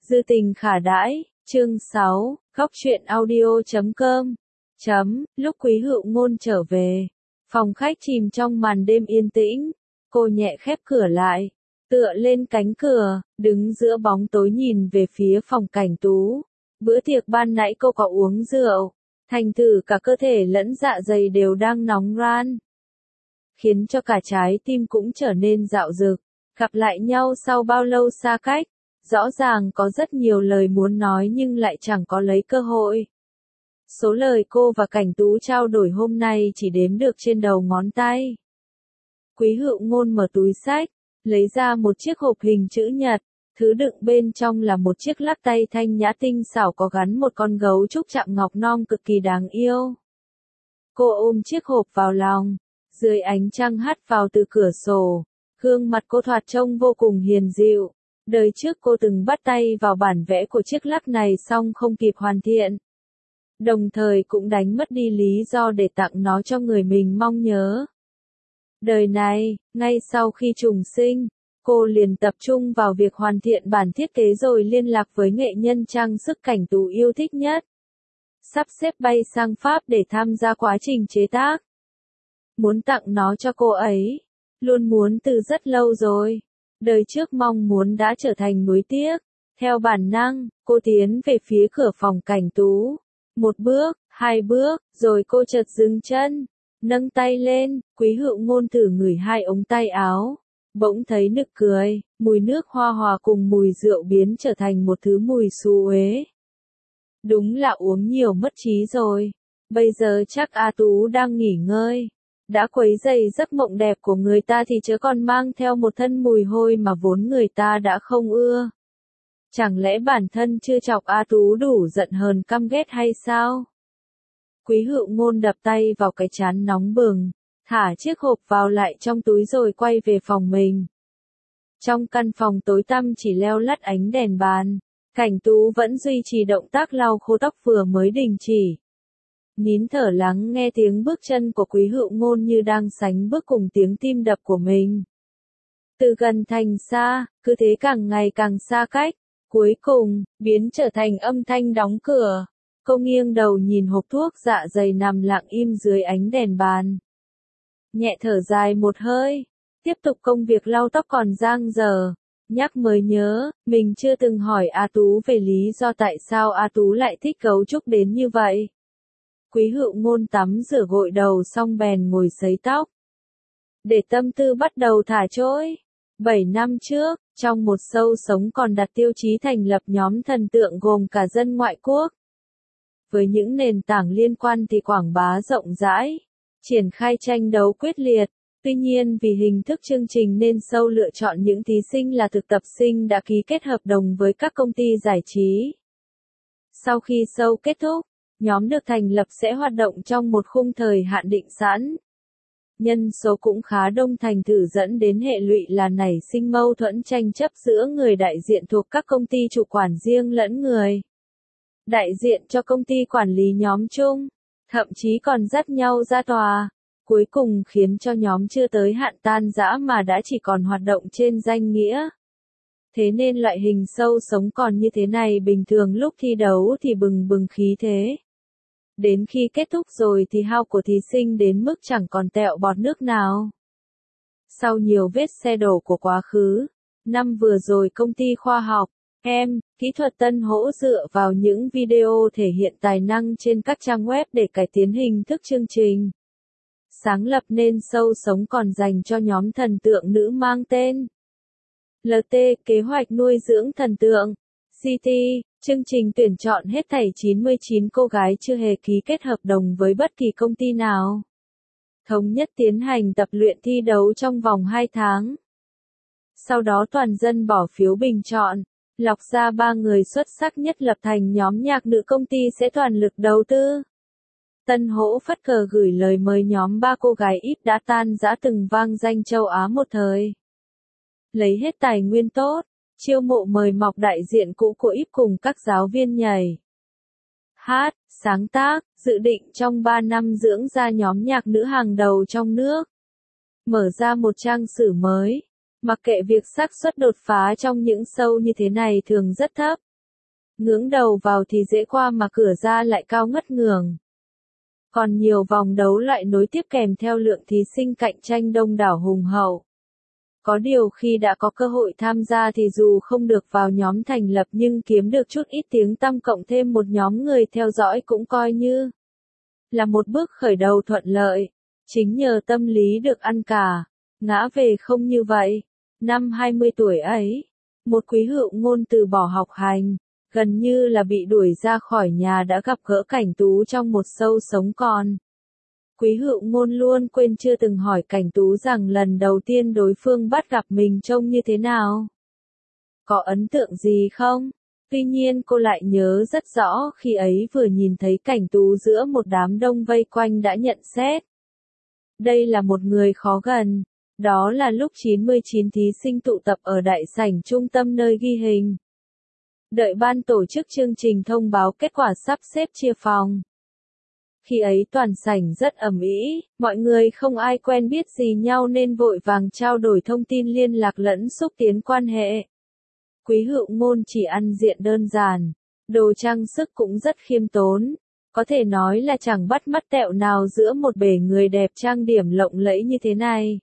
Dư tình khả đãi, chương 6, góc truyện audio.com. Lúc Quý Hựu Ngôn trở về, phòng khách chìm trong màn đêm yên tĩnh, cô nhẹ khép cửa lại, tựa lên cánh cửa, đứng giữa bóng tối nhìn về phía phòng Cảnh Tú. Bữa tiệc ban nãy cô có uống rượu, thành thử cả cơ thể lẫn dạ dày đều đang nóng ran, khiến cho cả trái tim cũng trở nên dạo dực. Gặp lại nhau sau bao lâu xa cách, rõ ràng có rất nhiều lời muốn nói nhưng lại chẳng có lấy cơ hội. Số lời cô và Cảnh Tú trao đổi hôm nay chỉ đếm được trên đầu ngón tay. Quý Hựu Ngôn mở túi xách, lấy ra một chiếc hộp hình chữ nhật, thứ đựng bên trong là một chiếc lắc tay thanh nhã tinh xảo có gắn một con gấu trúc chạm ngọc non cực kỳ đáng yêu. Cô ôm chiếc hộp vào lòng, dưới ánh trăng hắt vào từ cửa sổ, gương mặt cô thoạt trông vô cùng hiền dịu. Đời trước cô từng bắt tay vào bản vẽ của chiếc lắc này xong không kịp hoàn thiện. Đồng thời cũng đánh mất đi lý do để tặng nó cho người mình mong nhớ. Đời này, ngay sau khi trùng sinh, cô liền tập trung vào việc hoàn thiện bản thiết kế rồi liên lạc với nghệ nhân trang sức Cảnh Tú yêu thích nhất. Sắp xếp bay sang Pháp để tham gia quá trình chế tác. Muốn tặng nó cho cô ấy, luôn muốn từ rất lâu rồi. Đời trước mong muốn đã trở thành nuối tiếc. Theo bản năng, cô tiến về phía cửa phòng Cảnh Tú. Một bước, hai bước, rồi cô chợt dừng chân. Nâng tay lên, Quý Hựu Ngôn thử ngửi hai ống tay áo. Bỗng thấy nực cười, mùi nước hoa hòa cùng mùi rượu biến trở thành một thứ mùi xú uế. Đúng là uống nhiều mất trí rồi. Bây giờ chắc A Tú đang nghỉ ngơi. Đã quấy rầy giấc mộng đẹp của người ta thì chớ còn mang theo một thân mùi hôi mà vốn người ta đã không ưa. Chẳng lẽ bản thân chưa chọc A Tú đủ giận hờn căm ghét hay sao? Quý Hựu Ngôn đập tay vào cái trán nóng bừng, thả chiếc hộp vào lại trong túi rồi quay về phòng mình. Trong căn phòng tối tăm chỉ leo lắt ánh đèn bàn, Cảnh Tú vẫn duy trì động tác lau khô tóc vừa mới đình chỉ. Nín thở lắng nghe tiếng bước chân của Quý Hựu Ngôn như đang sánh bước cùng tiếng tim đập của mình. Từ gần thành xa, cứ thế càng ngày càng xa cách, cuối cùng, biến trở thành âm thanh đóng cửa. Cô nghiêng đầu nhìn hộp thuốc dạ dày nằm lặng im dưới ánh đèn bàn. Nhẹ thở dài một hơi, tiếp tục công việc lau tóc còn dang dở. Nhắc mới nhớ, mình chưa từng hỏi A Tú về lý do tại sao A Tú lại thích gấu trúc đến như vậy. Quý Hựu Ngôn tắm rửa gội đầu xong bèn ngồi sấy tóc. Để tâm tư bắt đầu thả trôi. 7 năm trước, trong một show sống còn đặt tiêu chí thành lập nhóm thần tượng gồm cả dân ngoại quốc. Với những nền tảng liên quan thì quảng bá rộng rãi, triển khai tranh đấu quyết liệt. Tuy nhiên vì hình thức chương trình nên show lựa chọn những thí sinh là thực tập sinh đã ký kết hợp đồng với các công ty giải trí. Sau khi show kết thúc, nhóm được thành lập sẽ hoạt động trong một khung thời hạn định sẵn. Nhân số cũng khá đông thành thử dẫn đến hệ lụy là nảy sinh mâu thuẫn tranh chấp giữa người đại diện thuộc các công ty chủ quản riêng lẫn người đại diện cho công ty quản lý nhóm chung, thậm chí còn dắt nhau ra tòa, cuối cùng khiến cho nhóm chưa tới hạn tan rã mà đã chỉ còn hoạt động trên danh nghĩa. Thế nên loại hình show sống còn như thế này bình thường lúc thi đấu thì bừng bừng khí thế. Đến khi kết thúc rồi thì hao của thí sinh đến mức chẳng còn tẹo bọt nước nào. Sau nhiều vết xe đổ của quá khứ, năm vừa rồi công ty khoa học, kỹ thuật Tân Hỗ dựa vào những video thể hiện tài năng trên các trang web để cải tiến hình thức chương trình. Sáng lập nên show sống còn dành cho nhóm thần tượng nữ mang tên LT, kế hoạch nuôi dưỡng thần tượng. CT, chương trình tuyển chọn hết thảy 99 cô gái chưa hề ký kết hợp đồng với bất kỳ công ty nào. Thống nhất tiến hành tập luyện thi đấu trong vòng 2 tháng. Sau đó toàn dân bỏ phiếu bình chọn, lọc ra 3 người xuất sắc nhất lập thành nhóm nhạc nữ công ty sẽ toàn lực đầu tư. Tân Hỗ phất cờ gửi lời mời nhóm 3 cô gái ít đã tan rã từng vang danh châu Á một thời. Lấy hết tài nguyên tốt, chiêu mộ mời mọc đại diện cũ của IF cùng các giáo viên nhảy, hát, sáng tác, dự định trong 3 năm dưỡng ra nhóm nhạc nữ hàng đầu trong nước. Mở ra một trang sử mới. Mặc kệ việc xác suất đột phá trong những show như thế này thường rất thấp, Ngưỡng đầu vào thì dễ qua mà cửa ra lại cao ngất ngường. Còn nhiều vòng đấu lại nối tiếp kèm theo lượng thí sinh cạnh tranh đông đảo hùng hậu. Có điều khi đã có cơ hội tham gia thì dù không được vào nhóm thành lập nhưng kiếm được chút ít tiếng tăm cộng thêm một nhóm người theo dõi cũng coi như là một bước khởi đầu thuận lợi. Chính nhờ tâm lý được ăn cả, ngã về không như vậy. Năm 20 tuổi ấy, một Quý Hữu Ngôn từ bỏ học hành, gần như là bị đuổi ra khỏi nhà đã gặp gỡ Cảnh Tú trong một show sống còn. Quý Hữu Ngôn luôn quên chưa từng hỏi Cảnh Tú rằng lần đầu tiên đối phương bắt gặp mình trông như thế nào. Có ấn tượng gì không? Tuy nhiên cô lại nhớ rất rõ khi ấy vừa nhìn thấy Cảnh Tú giữa một đám đông vây quanh đã nhận xét. Đây là một người khó gần. Đó là lúc 99 thí sinh tụ tập ở đại sảnh trung tâm nơi ghi hình. Đợi ban tổ chức chương trình thông báo kết quả sắp xếp chia phòng. Khi ấy toàn sảnh rất ầm ĩ, mọi người không ai quen biết gì nhau nên vội vàng trao đổi thông tin liên lạc lẫn xúc tiến quan hệ. Quý Hữu Ngôn chỉ ăn diện đơn giản, đồ trang sức cũng rất khiêm tốn. Có thể nói là chẳng bắt mắt tẹo nào giữa một bể người đẹp trang điểm lộng lẫy như thế này.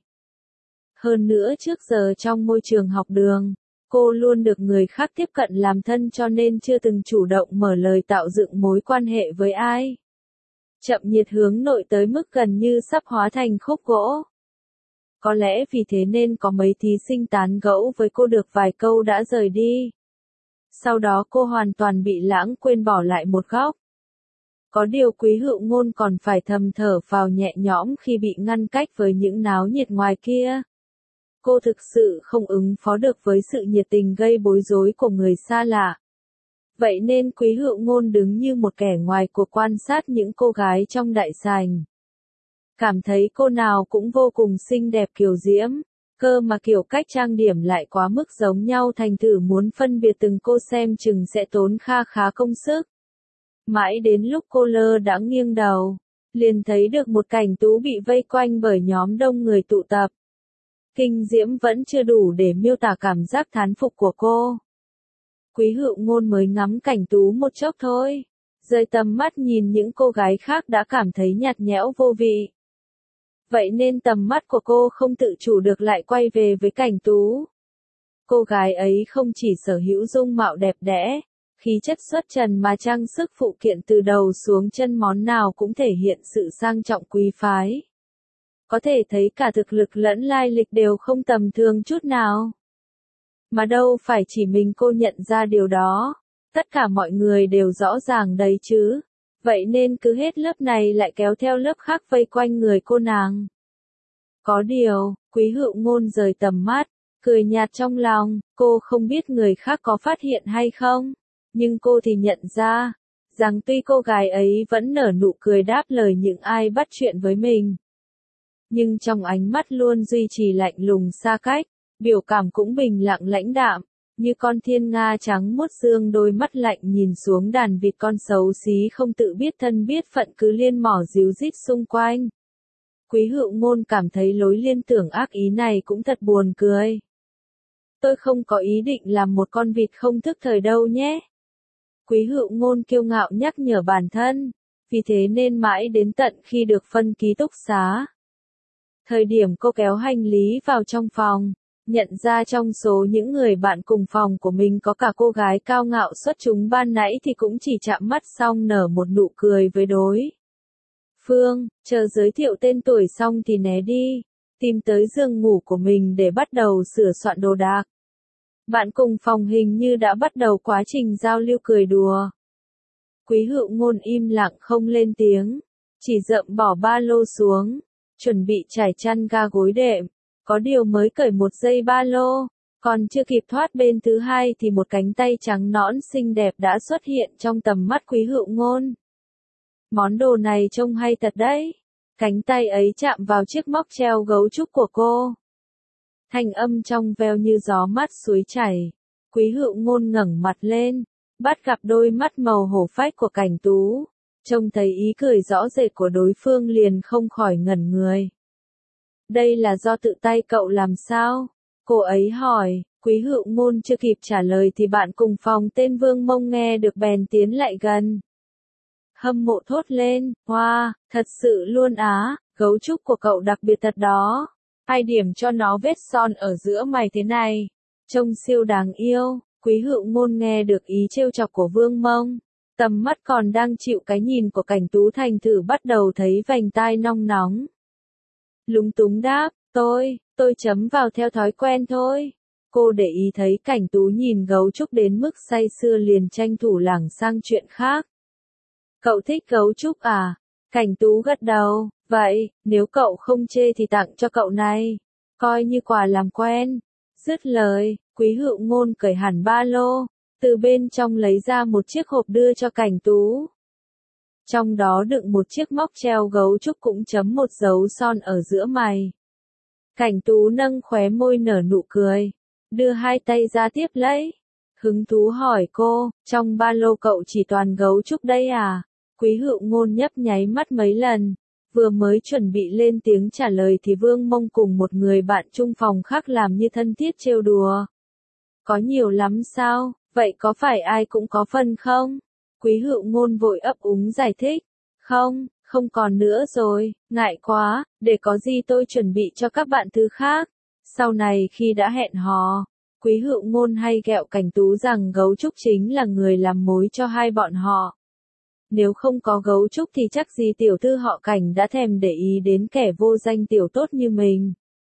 Hơn nữa trước giờ trong môi trường học đường, cô luôn được người khác tiếp cận làm thân cho nên chưa từng chủ động mở lời tạo dựng mối quan hệ với ai. Chậm nhiệt hướng nội tới mức gần như sắp hóa thành khúc gỗ. Có lẽ vì thế nên có mấy thí sinh tán gẫu với cô được vài câu đã rời đi. Sau đó cô hoàn toàn bị lãng quên bỏ lại một góc. Có điều Quý Hữu Ngôn còn phải thầm thở phào nhẹ nhõm khi bị ngăn cách với những náo nhiệt ngoài kia. Cô thực sự không ứng phó được với sự nhiệt tình gây bối rối của người xa lạ. Vậy nên Quý Hữu Ngôn đứng như một kẻ ngoài cuộc quan sát những cô gái trong đại sảnh. Cảm thấy cô nào cũng vô cùng xinh đẹp kiều diễm, cơ mà kiểu cách trang điểm lại quá mức giống nhau thành thử muốn phân biệt từng cô xem chừng sẽ tốn kha khá công sức. Mãi đến lúc cô lơ đãng nghiêng đầu, liền thấy được một Cảnh Tú bị vây quanh bởi nhóm đông người tụ tập. Kinh diễm vẫn chưa đủ để miêu tả cảm giác thán phục của cô. Quý Hữu Ngôn mới ngắm Cảnh Tú một chốc thôi, rời tầm mắt nhìn những cô gái khác đã cảm thấy nhạt nhẽo vô vị. Vậy nên tầm mắt của cô không tự chủ được lại quay về với Cảnh Tú. Cô gái ấy không chỉ sở hữu dung mạo đẹp đẽ, khí chất xuất trần mà trang sức phụ kiện từ đầu xuống chân món nào cũng thể hiện sự sang trọng quý phái. Có thể thấy cả thực lực lẫn lai lịch đều không tầm thường chút nào. Mà đâu phải chỉ mình cô nhận ra điều đó, tất cả mọi người đều rõ ràng đấy chứ. Vậy nên cứ hết lớp này lại kéo theo lớp khác vây quanh người cô nàng. Có điều, Quý Hữu Ngôn rời tầm mắt, cười nhạt trong lòng, cô không biết người khác có phát hiện hay không, nhưng cô thì nhận ra, rằng tuy cô gái ấy vẫn nở nụ cười đáp lời những ai bắt chuyện với mình. Nhưng trong ánh mắt luôn duy trì lạnh lùng xa cách, biểu cảm cũng bình lặng lãnh đạm, như con thiên nga trắng muốt dương đôi mắt lạnh nhìn xuống đàn vịt con xấu xí không tự biết thân biết phận cứ liên mỏ díu dít xung quanh. Quý Hữu Ngôn cảm thấy lối liên tưởng ác ý này cũng thật buồn cười. Tôi không có ý định làm một con vịt không thức thời đâu nhé. Quý Hữu Ngôn kiêu ngạo nhắc nhở bản thân, vì thế nên mãi đến tận khi được phân ký túc xá. Thời điểm cô kéo hành lý vào trong phòng, nhận ra trong số những người bạn cùng phòng của mình có cả cô gái cao ngạo xuất chúng ban nãy thì cũng chỉ chạm mắt xong nở một nụ cười với đối phương, chờ giới thiệu tên tuổi xong thì né đi, tìm tới giường ngủ của mình để bắt đầu sửa soạn đồ đạc. Bạn cùng phòng hình như đã bắt đầu quá trình giao lưu cười đùa. Quý Hữu Ngôn im lặng không lên tiếng, chỉ dậm bỏ ba lô xuống, chuẩn bị trải chăn ga gối đệm. Có điều mới cởi một dây ba lô, còn chưa kịp thoát bên thứ hai thì một cánh tay trắng nõn xinh đẹp đã xuất hiện trong tầm mắt Quý Hữu Ngôn. Món đồ này trông hay thật đấy. Cánh tay ấy chạm vào chiếc móc treo gấu trúc của cô. Thanh âm trong veo như gió mát suối chảy. Quý Hữu Ngôn ngẩng mặt lên, bắt gặp đôi mắt màu hổ phách của Cảnh Tú. Trông thấy ý cười rõ rệt của đối phương liền không khỏi ngẩn người. Đây là do tự tay cậu làm sao? Cô ấy hỏi, Quý Hựu Ngôn chưa kịp trả lời thì bạn cùng phòng tên Vương Mông nghe được bèn tiến lại gần. Hâm mộ thốt lên, wow, thật sự luôn á, gấu trúc của cậu đặc biệt thật đó. Ai điểm cho nó vết son ở giữa mày thế này? Trông siêu đáng yêu. Quý Hựu Ngôn nghe được ý trêu chọc của Vương Mông. Tầm mắt còn đang chịu cái nhìn của Cảnh Tú thành thử bắt đầu thấy vành tai nong nóng. Lúng túng đáp, tôi chấm vào theo thói quen thôi. Cô để ý thấy Cảnh Tú nhìn gấu trúc đến mức say sưa liền tranh thủ lảng sang chuyện khác. Cậu thích gấu trúc à? Cảnh Tú gật đầu, vậy, nếu cậu không chê thì tặng cho cậu này. Coi như quà làm quen. Dứt lời, Quý Hựu Ngôn cởi hẳn ba lô, từ bên trong lấy ra một chiếc hộp đưa cho Cảnh Tú. Trong đó đựng một chiếc móc treo gấu trúc cũng chấm một dấu son ở giữa mày. Cảnh Tú nâng khóe môi nở nụ cười, đưa hai tay ra tiếp lấy. Hứng thú hỏi cô, trong ba lô cậu chỉ toàn gấu trúc đây à? Quý Hựu Ngôn nhấp nháy mắt mấy lần, vừa mới chuẩn bị lên tiếng trả lời thì Vương Mông cùng một người bạn chung phòng khác làm như thân thiết trêu đùa. Có nhiều lắm sao, vậy có phải ai cũng có phần không? Quý Hựu Ngôn vội ấp úng giải thích, không còn nữa rồi, ngại quá, để có gì tôi chuẩn bị cho các bạn thứ khác. Sau này khi đã hẹn hò, Quý Hựu Ngôn hay ghẹo Cảnh Tú rằng gấu trúc chính là người làm mối cho hai bọn họ. Nếu không có gấu trúc thì chắc gì tiểu thư họ Cảnh đã thèm để ý đến kẻ vô danh tiểu tốt như mình.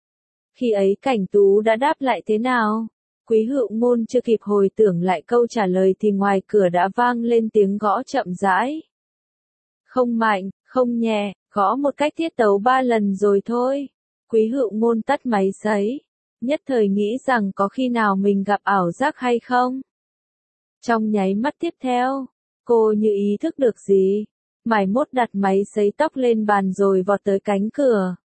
Khi ấy Cảnh Tú đã đáp lại thế nào? Quý Hựu Ngôn chưa kịp hồi tưởng lại câu trả lời thì ngoài cửa đã vang lên tiếng gõ chậm rãi. Không mạnh, không nhẹ, gõ một cách tiết tấu 3 lần rồi thôi. Quý Hựu Ngôn tắt máy sấy, nhất thời nghĩ rằng có khi nào mình gặp ảo giác hay không. Trong nháy mắt tiếp theo, cô như ý thức được gì, mải mốt đặt máy sấy tóc lên bàn rồi vọt tới cánh cửa.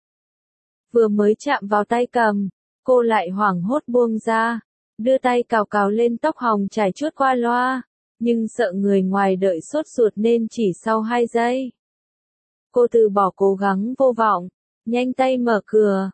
Vừa mới chạm vào tay cầm, cô lại hoảng hốt buông ra, đưa tay cào cào lên tóc hồng trải chuốt qua loa, nhưng sợ người ngoài đợi sốt ruột nên chỉ sau 2 giây. Cô từ bỏ cố gắng vô vọng, nhanh tay mở cửa,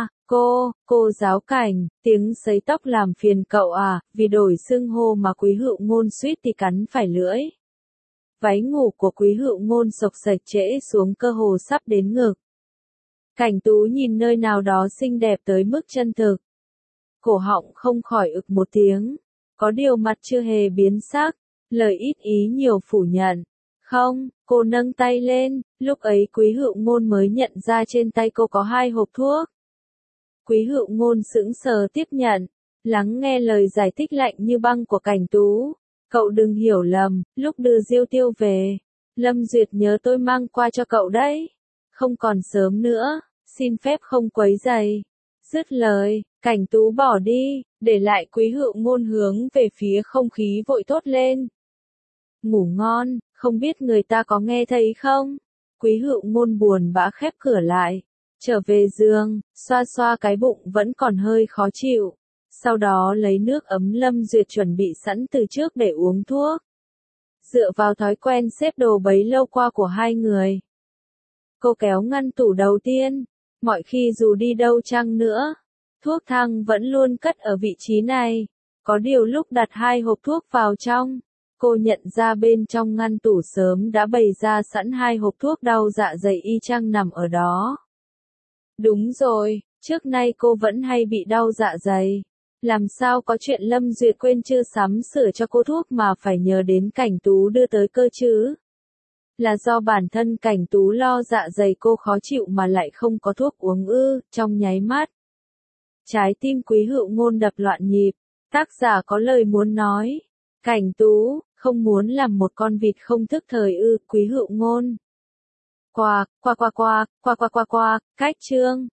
cô giáo Cảnh, tiếng sấy tóc làm phiền cậu à, vì đổi xưng hô mà Quý Hựu Ngôn suýt thì cắn phải lưỡi. Váy ngủ của Quý Hựu Ngôn xộc xệch trễ xuống cơ hồ sắp đến ngực. Cảnh Tú nhìn nơi nào đó xinh đẹp tới mức chân thực. Cổ họng không khỏi ực một tiếng, có điều mặt chưa hề biến sắc, lời ít ý nhiều phủ nhận. Không, cô nâng tay lên, lúc ấy Quý Hựu Ngôn mới nhận ra trên tay cô có 2 hộp thuốc. Quý Hựu Ngôn sững sờ tiếp nhận, lắng nghe lời giải thích lạnh như băng của Cảnh Tú. Cậu đừng hiểu lầm, lúc đưa Diêu Tiêu về, Lâm Duyệt nhớ tôi mang qua cho cậu đấy. Không còn sớm nữa, xin phép không quấy rầy. Dứt lời, Cảnh Tú bỏ đi, để lại Quý Hựu Ngôn hướng về phía không khí vội thốt lên. Ngủ ngon, không biết người ta có nghe thấy không? Quý Hựu Ngôn buồn bã khép cửa lại, trở về giường, xoa xoa cái bụng vẫn còn hơi khó chịu. Sau đó lấy nước ấm Lâm Duyệt chuẩn bị sẵn từ trước để uống thuốc. Dựa vào thói quen xếp đồ bấy lâu qua của hai người, cô kéo ngăn tủ đầu tiên. Mọi khi dù đi đâu chăng nữa, thuốc thang vẫn luôn cất ở vị trí này. Có điều lúc đặt 2 hộp thuốc vào trong, cô nhận ra bên trong ngăn tủ sớm đã bày ra sẵn 2 hộp thuốc đau dạ dày y chang nằm ở đó. Đúng rồi, trước nay cô vẫn hay bị đau dạ dày. Làm sao có chuyện Lâm Duyệt quên chưa sắm sửa cho cô thuốc mà phải nhờ đến Cảnh Tú đưa tới cơ chứ? Là do bản thân Cảnh Tú lo dạ dày cô khó chịu mà lại không có thuốc uống ư? Trong nháy mắt, trái tim Quý Hựu Ngôn đập loạn nhịp. Tác giả có lời muốn nói. Cảnh Tú, không muốn làm một con vịt không thức thời ư? Quý Hựu Ngôn. Cách chương.